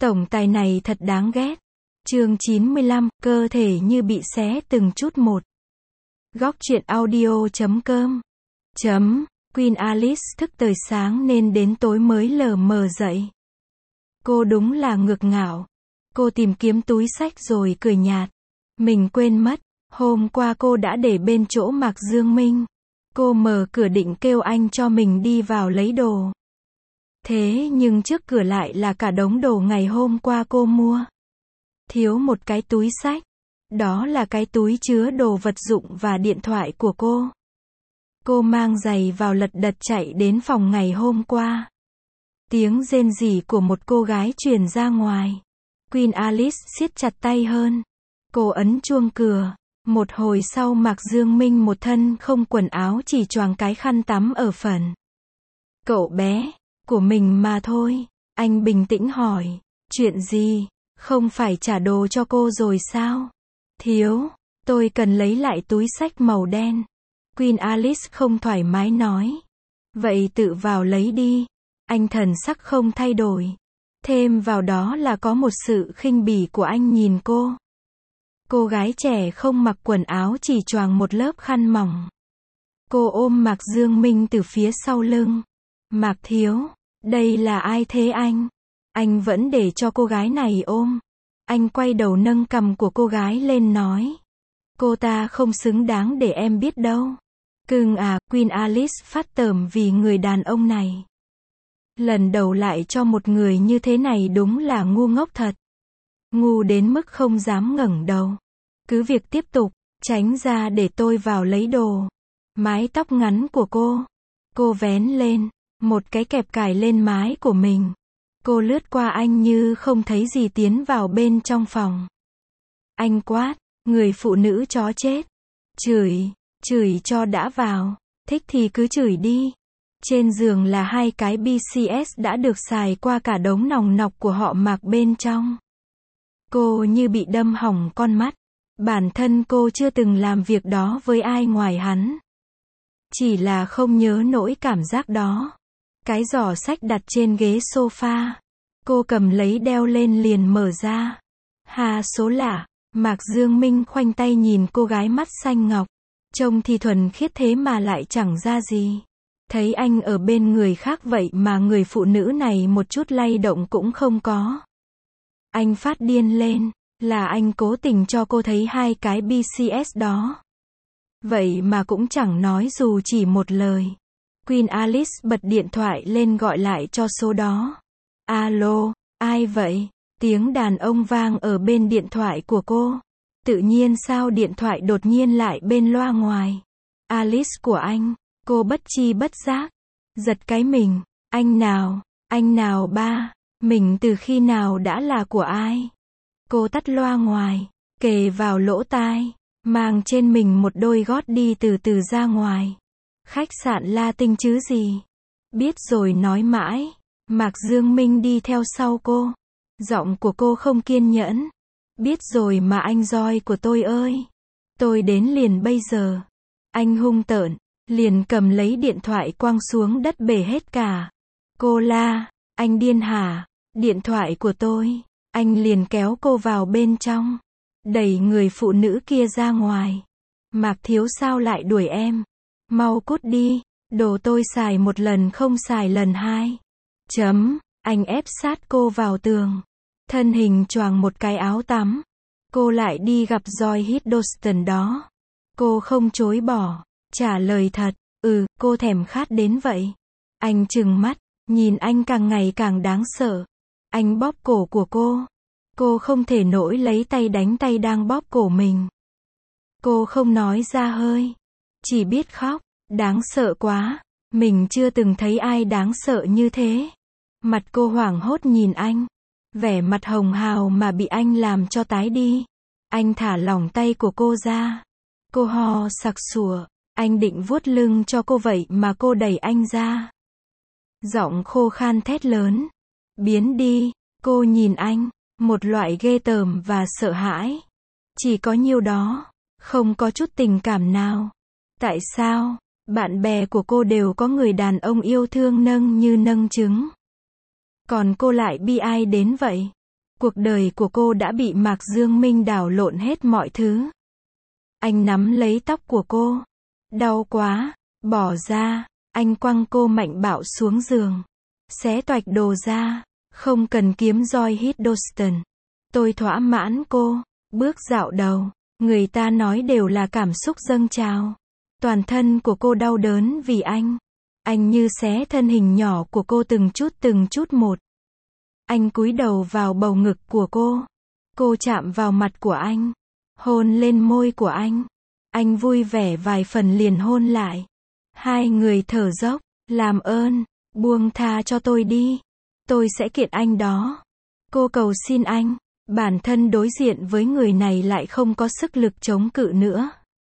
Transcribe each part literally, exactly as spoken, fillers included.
Tổng tài này thật đáng ghét. Chương chín mươi lăm, cơ thể như bị xé từng chút một. Góc truyện audio chấm com. Chấm, Queen Alice thức tới sáng nên đến tối mới lờ mờ dậy. Cô đúng là ngược ngạo. Cô tìm kiếm túi xách rồi cười nhạt. Mình quên mất, hôm qua cô đã để bên chỗ Mạc Dương Minh. Cô mở cửa định kêu anh cho mình đi vào lấy đồ. Thế nhưng trước cửa lại là cả đống đồ ngày hôm qua cô mua. Thiếu một cái túi xách. Đó là cái túi chứa đồ vật dụng và điện thoại của cô. Cô mang giày vào lật đật chạy đến phòng ngày hôm qua. Tiếng rên rỉ của một cô gái truyền ra ngoài. Queen Alice siết chặt tay hơn. Cô ấn chuông cửa. Một hồi sau Mạc Dương Minh một thân không quần áo chỉ choàng cái khăn tắm ở phần. Cậu bé, của mình mà thôi. Anh bình tĩnh hỏi. Chuyện gì? Không phải trả đồ cho cô rồi sao? Thiếu, tôi cần lấy lại túi xách màu đen. Queen Alice không thoải mái nói. Vậy tự vào lấy đi. Anh thần sắc không thay đổi. Thêm vào đó là có một sự khinh bỉ của anh nhìn cô. Cô gái trẻ không mặc quần áo chỉ choàng một lớp khăn mỏng. Cô ôm Mạc Dương Minh từ phía sau lưng. Mạc thiếu, đây là ai thế anh? Anh vẫn để cho cô gái này ôm. Anh quay đầu nâng cằm của cô gái lên nói. Cô ta không xứng đáng để em biết đâu. Cưng à, Queen Alice phát tởm vì người đàn ông này. Lần đầu lại cho một người như thế này đúng là ngu ngốc thật. Ngu đến mức không dám ngẩng đầu. Cứ việc tiếp tục, tránh ra để tôi vào lấy đồ. Mái tóc ngắn của cô. Cô vén lên, một cái kẹp cài lên mái của mình. Cô lướt qua anh như không thấy gì tiến vào bên trong phòng. Anh quát, người phụ nữ chó chết. Chửi, chửi cho đã vào. Thích thì cứ chửi đi. Trên giường là hai cái bê xê ét đã được xài qua cả đống nòng nọc của họ Mạc bên trong. Cô như bị đâm hỏng con mắt. Bản thân cô chưa từng làm việc đó với ai ngoài hắn. Chỉ là không nhớ nỗi cảm giác đó. Cái giỏ xách đặt trên ghế sofa. Cô cầm lấy đeo lên liền mở ra. Hà số lạ. Mạc Dương Minh khoanh tay nhìn cô gái mắt xanh ngọc. Trông thì thuần khiết thế mà lại chẳng ra gì. Thấy anh ở bên người khác vậy mà người phụ nữ này một chút lay động cũng không có. Anh phát điên lên. Là anh cố tình cho cô thấy hai cái bê xê ét đó. Vậy mà cũng chẳng nói dù chỉ một lời. Queen Alice bật điện thoại lên gọi lại cho số đó. Alo, ai vậy? Tiếng đàn ông vang ở bên điện thoại của cô. Tự nhiên sao điện thoại đột nhiên lại bên loa ngoài. Alice của anh. Cô bất chi bất giác. Giật cái mình. Anh nào? Anh nào ba? Mình từ khi nào đã là của ai? Cô tắt loa ngoài. Kề vào lỗ tai. Mang trên mình một đôi gót đi từ từ ra ngoài. Khách sạn La Tinh chứ gì? Biết rồi nói mãi. Mạc Dương Minh đi theo sau cô. Giọng của cô không kiên nhẫn. Biết rồi mà anh roi của tôi ơi. Tôi đến liền bây giờ. Anh hung tợn. Liền cầm lấy điện thoại quăng xuống đất bể hết cả. Cô la. Anh điên hả? Điện thoại của tôi. Anh liền kéo cô vào bên trong. Đẩy người phụ nữ kia ra ngoài. Mạc thiếu sao lại đuổi em? Mau cút đi. Đồ tôi xài một lần không xài lần hai. Chấm. Anh ép sát cô vào tường. Thân hình choàng một cái áo tắm. Cô lại đi gặp Joy Hiddleston đó. Cô không chối bỏ. Trả lời thật. Ừ, cô thèm khát đến vậy. Anh trừng mắt. Nhìn anh càng ngày càng đáng sợ. Anh bóp cổ của cô. Cô không thể nổi lấy tay đánh tay đang bóp cổ mình. Cô không nói ra hơi. Chỉ biết khóc. Đáng sợ quá. Mình chưa từng thấy ai đáng sợ như thế. Mặt cô hoảng hốt nhìn anh. Vẻ mặt hồng hào mà bị anh làm cho tái đi. Anh thả lỏng tay của cô ra. Cô ho sặc sủa. Anh định vuốt lưng cho cô vậy mà cô đẩy anh ra. Giọng khô khan thét lớn. Biến đi. Cô nhìn anh. Một loại ghê tởm và sợ hãi. Chỉ có nhiêu đó. Không có chút tình cảm nào. Tại sao? Bạn bè của cô đều có người đàn ông yêu thương nâng như nâng trứng. Còn cô lại bi ai đến vậy? Cuộc đời của cô đã bị Mạc Dương Minh đảo lộn hết mọi thứ. Anh nắm lấy tóc của cô. Đau quá, bỏ ra. Anh quăng cô mạnh bạo xuống giường. Xé toạch đồ ra. Không cần kiếm roi Hiddleston. Tôi thỏa mãn cô. Bước dạo đầu. Người ta nói đều là cảm xúc dâng trào. Toàn thân của cô đau đớn vì anh. Anh như xé thân hình nhỏ của cô từng chút từng chút một. Anh cúi đầu vào bầu ngực của cô. Cô chạm vào mặt của anh. Hôn lên môi của anh. Anh vui vẻ vài phần liền hôn lại. Hai người thở dốc. Làm ơn, buông tha cho tôi đi. Tôi sẽ kiện anh đó. Cô cầu xin anh. Bản thân đối diện với người này lại không có sức lực chống cự nữa.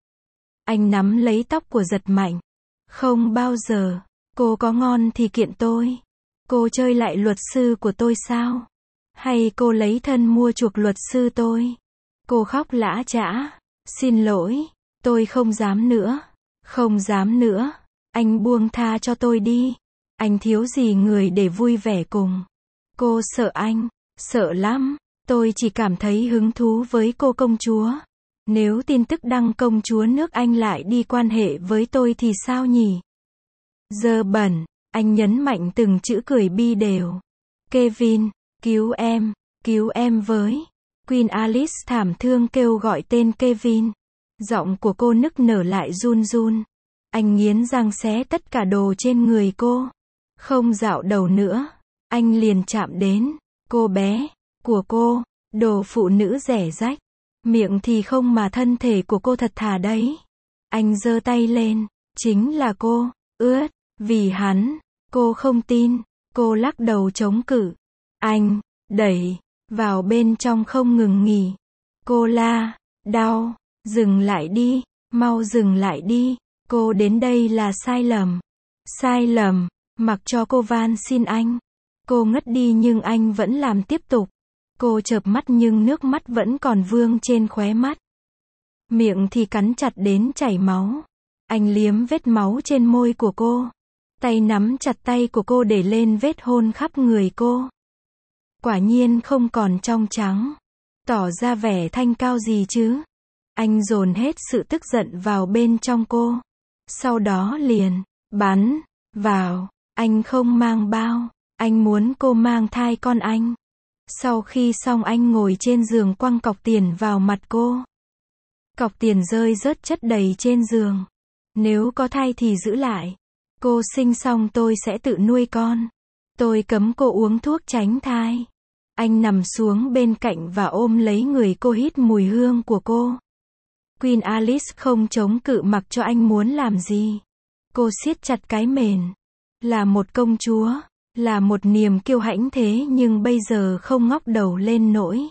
Anh nắm lấy tóc của Giật Mạnh. Không bao giờ. Cô có ngon thì kiện tôi. Cô chơi lại luật sư của tôi sao? Hay cô lấy thân mua chuộc luật sư tôi? Cô khóc lã chã. Xin lỗi. Tôi không dám nữa. Không dám nữa. Anh buông tha cho tôi đi. Anh thiếu gì người để vui vẻ cùng. Cô sợ anh. Sợ lắm. Tôi chỉ cảm thấy hứng thú với cô công chúa. Nếu tin tức đăng công chúa nước Anh lại đi quan hệ với tôi thì sao nhỉ? Dơ bẩn. Anh nhấn mạnh từng chữ cười bi đều. Kevin, cứu em, cứu em với. Queen Alice thảm thương kêu gọi tên Kevin. Giọng của cô nức nở lại run run. Anh nghiến răng xé tất cả đồ trên người cô. Không dạo đầu nữa. Anh liền chạm đến. Cô bé. Của cô. Đồ phụ nữ rẻ rách. Miệng thì không mà thân thể của cô thật thà đấy. Anh giơ tay lên. Chính là cô. Ướt. Vì hắn. Cô không tin. Cô lắc đầu chống cự. Anh. Đẩy. Vào bên trong không ngừng nghỉ. Cô la. Đau. Dừng lại đi. Mau dừng lại đi. Cô đến đây là sai lầm. Sai lầm. Mặc cho cô van xin anh. Cô ngất đi nhưng anh vẫn làm tiếp tục. Cô chợp mắt nhưng nước mắt vẫn còn vương trên khóe mắt. Miệng thì cắn chặt đến chảy máu. Anh liếm vết máu trên môi của cô. Tay nắm chặt tay của cô để lên vết hôn khắp người cô. Quả nhiên không còn trong trắng. Tỏ ra vẻ thanh cao gì chứ. Anh dồn hết sự tức giận vào bên trong cô. Sau đó liền, bắn, vào. Anh không mang bao. Anh muốn cô mang thai con anh. Sau khi xong anh ngồi trên giường quăng cọc tiền vào mặt cô. Cọc tiền rơi rớt chất đầy trên giường. Nếu có thai thì giữ lại. Cô sinh xong tôi sẽ tự nuôi con. Tôi cấm cô uống thuốc tránh thai. Anh nằm xuống bên cạnh và ôm lấy người cô hít mùi hương của cô. Queen Alice không chống cự mặc cho anh muốn làm gì. Cô siết chặt cái mền. Là một công chúa. Là một niềm kiêu hãnh thế nhưng bây giờ không ngóc đầu lên nổi.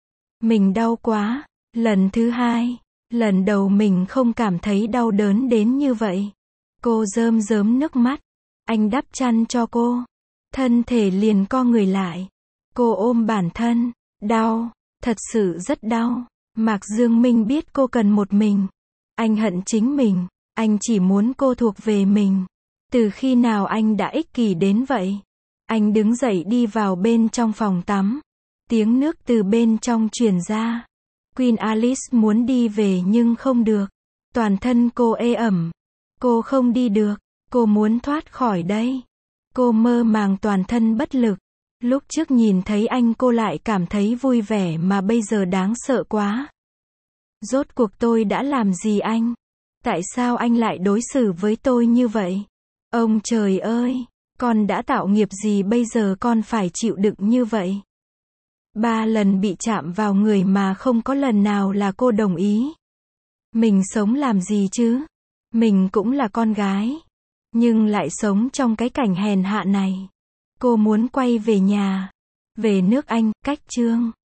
Mình đau quá. Lần thứ hai. Lần đầu mình không cảm thấy đau đớn đến như vậy. Cô rơm rớm nước mắt. Anh đắp chăn cho cô. Thân thể liền co người lại. Cô ôm bản thân. Đau. Thật sự rất đau. Mạc Dương Minh biết cô cần một mình. Anh hận chính mình. Anh chỉ muốn cô thuộc về mình. Từ khi nào anh đã ích kỷ đến vậy? Anh đứng dậy đi vào bên trong phòng tắm. Tiếng nước từ bên trong truyền ra. Queen Alice muốn đi về nhưng không được. Toàn thân cô ê ẩm. Cô không đi được. Cô muốn thoát khỏi đây. Cô mơ màng toàn thân bất lực. Lúc trước nhìn thấy anh cô lại cảm thấy vui vẻ mà bây giờ đáng sợ quá. Rốt cuộc tôi đã làm gì anh? Tại sao anh lại đối xử với tôi như vậy? Ông trời ơi! Con đã tạo nghiệp gì bây giờ con phải chịu đựng như vậy? Ba lần bị chạm vào người mà không có lần nào là cô đồng ý. Mình sống làm gì chứ? Mình cũng là con gái. Nhưng lại sống trong cái cảnh hèn hạ này. Cô muốn quay về nhà. Về nước Anh, cách chương.